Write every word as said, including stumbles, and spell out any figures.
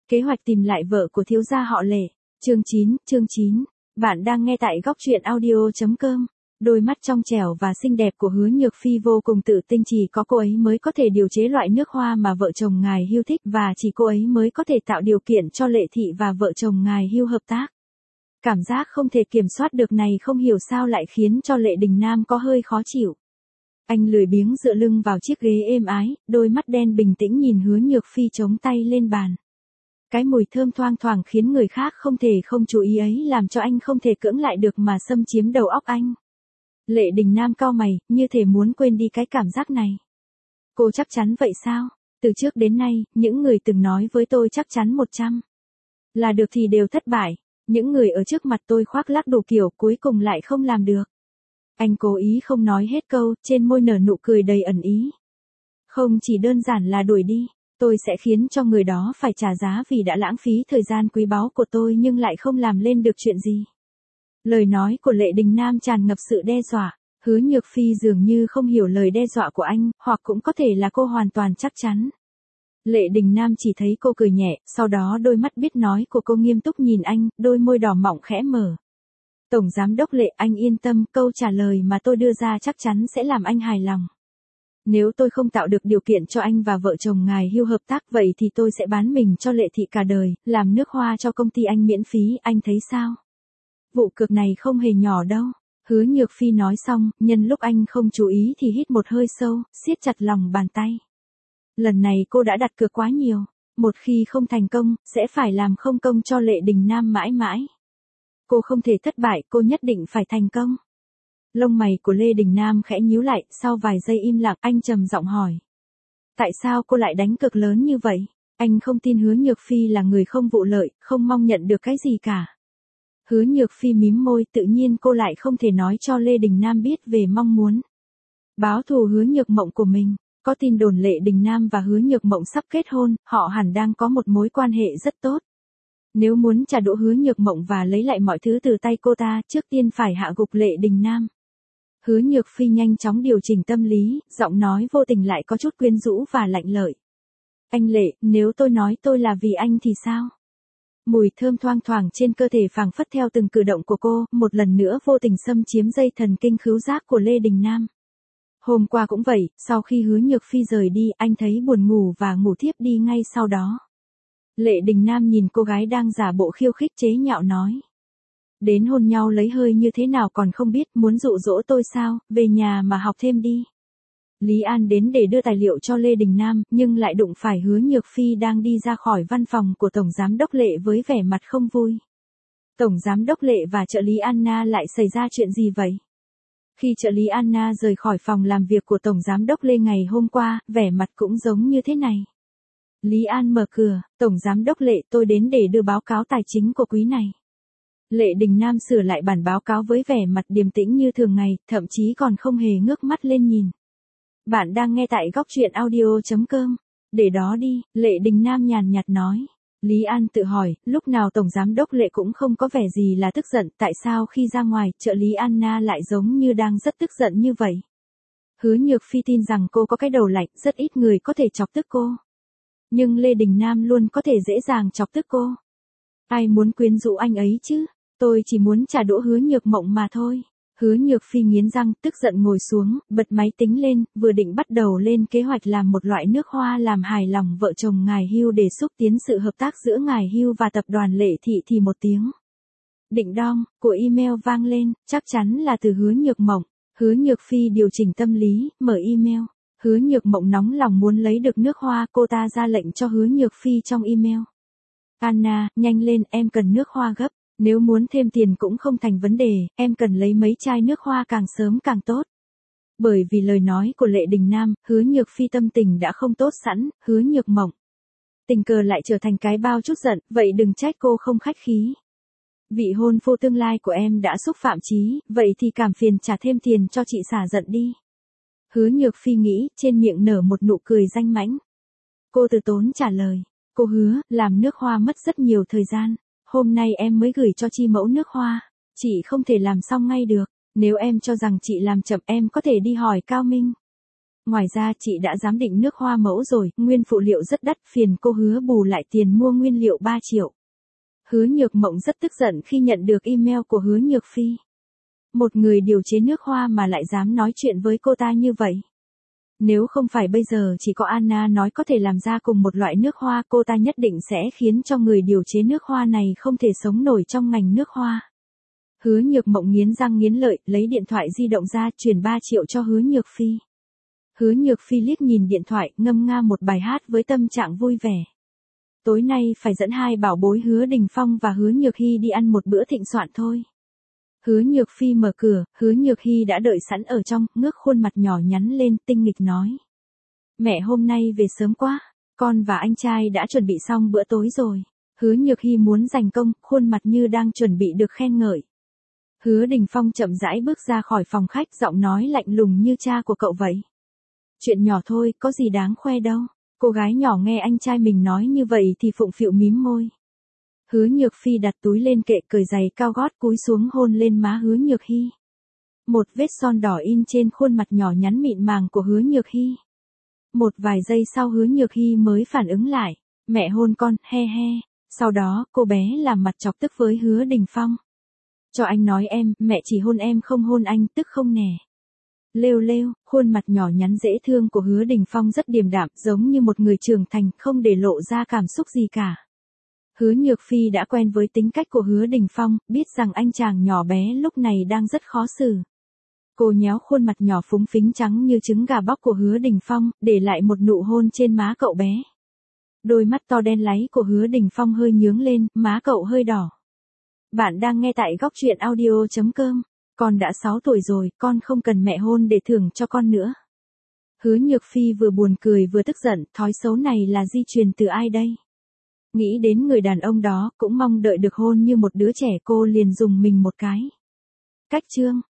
Kế hoạch tìm lại vợ của thiếu gia họ Lệ. Chương chín, chương chín. Bạn đang nghe tại góc truyện audio chấm com. Đôi mắt trong trẻo và xinh đẹp của Hứa Nhược Phi vô cùng tự tin, chỉ có cô ấy mới có thể điều chế loại nước hoa mà vợ chồng ngài Hưu thích, và chỉ cô ấy mới có thể tạo điều kiện cho Lệ Thị và vợ chồng ngài Hưu hợp tác. Cảm giác không thể kiểm soát được này không hiểu sao lại khiến cho Lệ Đình Nam có hơi khó chịu. Anh lười biếng dựa lưng vào chiếc ghế êm ái, đôi mắt đen bình tĩnh nhìn Hứa Nhược Phi chống tay lên bàn. Cái mùi thơm thoang thoảng khiến người khác không thể không chú ý ấy làm cho anh không thể cưỡng lại được mà xâm chiếm đầu óc anh. Lệ Đình Nam cau mày, như thể muốn quên đi cái cảm giác này. Cô chắc chắn vậy sao? Từ trước đến nay, những người từng nói với tôi chắc chắn một trăm là được thì đều thất bại. Những người ở trước mặt tôi khoác lác đủ kiểu cuối cùng lại không làm được. Anh cố ý không nói hết câu, trên môi nở nụ cười đầy ẩn ý. Không chỉ đơn giản là đuổi đi, tôi sẽ khiến cho người đó phải trả giá vì đã lãng phí thời gian quý báu của tôi nhưng lại không làm lên được chuyện gì. Lời nói của Lệ Đình Nam tràn ngập sự đe dọa. Hứa Nhược Phi dường như không hiểu lời đe dọa của anh, hoặc cũng có thể là cô hoàn toàn chắc chắn. Lệ Đình Nam chỉ thấy cô cười nhẹ, sau đó đôi mắt biết nói của cô nghiêm túc nhìn anh, đôi môi đỏ mọng khẽ mở. Tổng Giám đốc Lệ, anh yên tâm, câu trả lời mà tôi đưa ra chắc chắn sẽ làm anh hài lòng. Nếu tôi không tạo được điều kiện cho anh và vợ chồng ngài Hưu hợp tác vậy thì tôi sẽ bán mình cho Lệ Thị cả đời, làm nước hoa cho công ty anh miễn phí, anh thấy sao? Vụ cược này không hề nhỏ đâu. Hứa Nhược Phi nói xong, nhân lúc anh không chú ý thì hít một hơi sâu, siết chặt lòng bàn tay. Lần này cô đã đặt cược quá nhiều, một khi không thành công, sẽ phải làm không công cho Lệ Đình Nam mãi mãi. Cô không thể thất bại, cô nhất định phải thành công. Lông mày của Lê Đình Nam khẽ nhíu lại, sau vài giây im lặng, anh trầm giọng hỏi. Tại sao cô lại đánh cược lớn như vậy? Anh không tin Hứa Nhược Phi là người không vụ lợi, không mong nhận được cái gì cả. Hứa Nhược Phi mím môi, tự nhiên cô lại không thể nói cho Lê Đình Nam biết về mong muốn báo thù Hứa Nhược Mộng của mình. Có tin đồn Lệ Đình Nam và Hứa Nhược Mộng sắp kết hôn, họ hẳn đang có một mối quan hệ rất tốt. Nếu muốn trả đũa Hứa Nhược Mộng và lấy lại mọi thứ từ tay cô ta, trước tiên phải hạ gục Lệ Đình Nam. Hứa Nhược Phi nhanh chóng điều chỉnh tâm lý, giọng nói vô tình lại có chút quyến rũ và lạnh lợi. Anh Lệ, nếu tôi nói tôi là vì anh thì sao? Mùi thơm thoang thoảng trên cơ thể phảng phất theo từng cử động của cô, một lần nữa vô tình xâm chiếm dây thần kinh khứu giác của Lê Đình Nam. Hôm qua cũng vậy, sau khi Hứa Nhược Phi rời đi, anh thấy buồn ngủ và ngủ thiếp đi ngay sau đó. Lệ Đình Nam nhìn cô gái đang giả bộ khiêu khích chế nhạo nói. Đến hôn nhau lấy hơi như thế nào còn không biết, muốn dụ dỗ tôi sao, về nhà mà học thêm đi. Lý An đến để đưa tài liệu cho Lê Đình Nam, nhưng lại đụng phải Hứa Nhược Phi đang đi ra khỏi văn phòng của Tổng Giám đốc Lệ với vẻ mặt không vui. Tổng Giám đốc Lệ và trợ lý Anna lại xảy ra chuyện gì vậy? Khi trợ lý Anna rời khỏi phòng làm việc của Tổng Giám đốc Lê ngày hôm qua, vẻ mặt cũng giống như thế này. Lý An mở cửa, Tổng Giám đốc Lệ, tôi đến để đưa báo cáo tài chính của quý này. Lệ Đình Nam sửa lại bản báo cáo với vẻ mặt điềm tĩnh như thường ngày, thậm chí còn không hề ngước mắt lên nhìn. Bạn đang nghe tại góc truyện audio chấm com. Để đó đi, Lệ Đình Nam nhàn nhạt nói. Lý An tự hỏi, lúc nào Tổng Giám đốc Lệ cũng không có vẻ gì là tức giận, tại sao khi ra ngoài, trợ lý Anna lại giống như đang rất tức giận như vậy? Hứa Nhược Phi tin rằng cô có cái đầu lạnh, rất ít người có thể chọc tức cô. Nhưng Lê Đình Nam luôn có thể dễ dàng chọc tức cô. Ai muốn quyến rũ anh ấy chứ? Tôi chỉ muốn trả đũa Hứa Nhược Mộng mà thôi. Hứa Nhược Phi nghiến răng, tức giận ngồi xuống, bật máy tính lên, vừa định bắt đầu lên kế hoạch làm một loại nước hoa làm hài lòng vợ chồng ngài Hưu để xúc tiến sự hợp tác giữa ngài Hưu và tập đoàn Lệ Thị thì một tiếng định đong của email vang lên, chắc chắn là từ Hứa Nhược Mộng. Hứa Nhược Phi điều chỉnh tâm lý, mở email. Hứa Nhược Mộng nóng lòng muốn lấy được nước hoa, cô ta ra lệnh cho Hứa Nhược Phi trong email. Anna, nhanh lên, em cần nước hoa gấp. Nếu muốn thêm tiền cũng không thành vấn đề, em cần lấy mấy chai nước hoa càng sớm càng tốt. Bởi vì lời nói của Lệ Đình Nam, Hứa Nhược Phi tâm tình đã không tốt sẵn, Hứa Nhược Mộng tình cờ lại trở thành cái bao chút giận, vậy đừng trách cô không khách khí. Vị hôn phu tương lai của em đã xúc phạm chí, vậy thì cảm phiền trả thêm tiền cho chị xả giận đi. Hứa Nhược Phi nghĩ, trên miệng nở một nụ cười danh mãnh. Cô từ tốn trả lời, cô hứa, làm nước hoa mất rất nhiều thời gian. Hôm nay em mới gửi cho chị mẫu nước hoa, chị không thể làm xong ngay được, nếu em cho rằng chị làm chậm em có thể đi hỏi Cao Minh. ngoài ra chị đã giám định nước hoa mẫu rồi, nguyên phụ liệu rất đắt, phiền cô hứa bù lại tiền mua nguyên liệu ba triệu. Hứa Nhược Mộng rất tức giận khi nhận được email của Hứa Nhược Phi. Một người điều chế nước hoa mà lại dám nói chuyện với cô ta như vậy. Nếu không phải bây giờ chỉ có Anna nói có thể làm ra cùng một loại nước hoa, cô ta nhất định sẽ khiến cho người điều chế nước hoa này không thể sống nổi trong ngành nước hoa. Hứa Nhược Mộng nghiến răng nghiến lợi, lấy điện thoại di động ra, chuyển ba triệu cho Hứa Nhược Phi. Hứa Nhược Phi liếc nhìn điện thoại, ngâm nga một bài hát với tâm trạng vui vẻ. Tối nay phải dẫn hai bảo bối Hứa Đình Phong và Hứa Nhược Hy đi ăn một bữa thịnh soạn thôi. Hứa Nhược Phi mở cửa, Hứa Nhược Hy đã đợi sẵn ở trong, ngước khuôn mặt nhỏ nhắn lên, tinh nghịch nói. Mẹ hôm nay về sớm quá, con và anh trai đã chuẩn bị xong bữa tối rồi. Hứa Nhược Hy muốn giành công, khuôn mặt như đang chuẩn bị được khen ngợi. Hứa Đình Phong chậm rãi bước ra khỏi phòng khách, giọng nói lạnh lùng như cha của cậu vậy. Chuyện nhỏ thôi, có gì đáng khoe đâu. Cô gái nhỏ nghe anh trai mình nói như vậy thì phụng phịu mím môi. Hứa Nhược Phi đặt túi lên kệ, cởi giày cao gót, cúi xuống hôn lên má Hứa Nhược Hy. Một vết son đỏ in trên khuôn mặt nhỏ nhắn mịn màng của Hứa Nhược Hy. Một vài giây sau Hứa Nhược Hy mới phản ứng lại. Mẹ hôn con, he he. Sau đó, cô bé làm mặt chọc tức với Hứa Đình Phong. Cho anh nói em, mẹ chỉ hôn em không hôn anh, tức không nè. Lêu lêu, khuôn mặt nhỏ nhắn dễ thương của Hứa Đình Phong rất điềm đạm, giống như một người trưởng thành, không để lộ ra cảm xúc gì cả. Hứa Nhược Phi đã quen với tính cách của Hứa Đình Phong, biết rằng anh chàng nhỏ bé lúc này đang rất khó xử. Cô nhéo khuôn mặt nhỏ phúng phính trắng như trứng gà bóc của Hứa Đình Phong, để lại một nụ hôn trên má cậu bé. Đôi mắt to đen láy của Hứa Đình Phong hơi nhướng lên, má cậu hơi đỏ. Bạn đang nghe tại góc truyện audio chấm com. Con đã sáu tuổi rồi, con không cần mẹ hôn để thưởng cho con nữa. Hứa Nhược Phi vừa buồn cười vừa tức giận, thói xấu này là di truyền từ ai đây? Nghĩ đến người đàn ông đó, cũng mong đợi được hôn như một đứa trẻ, cô liền dùng mình một cái. Cách chương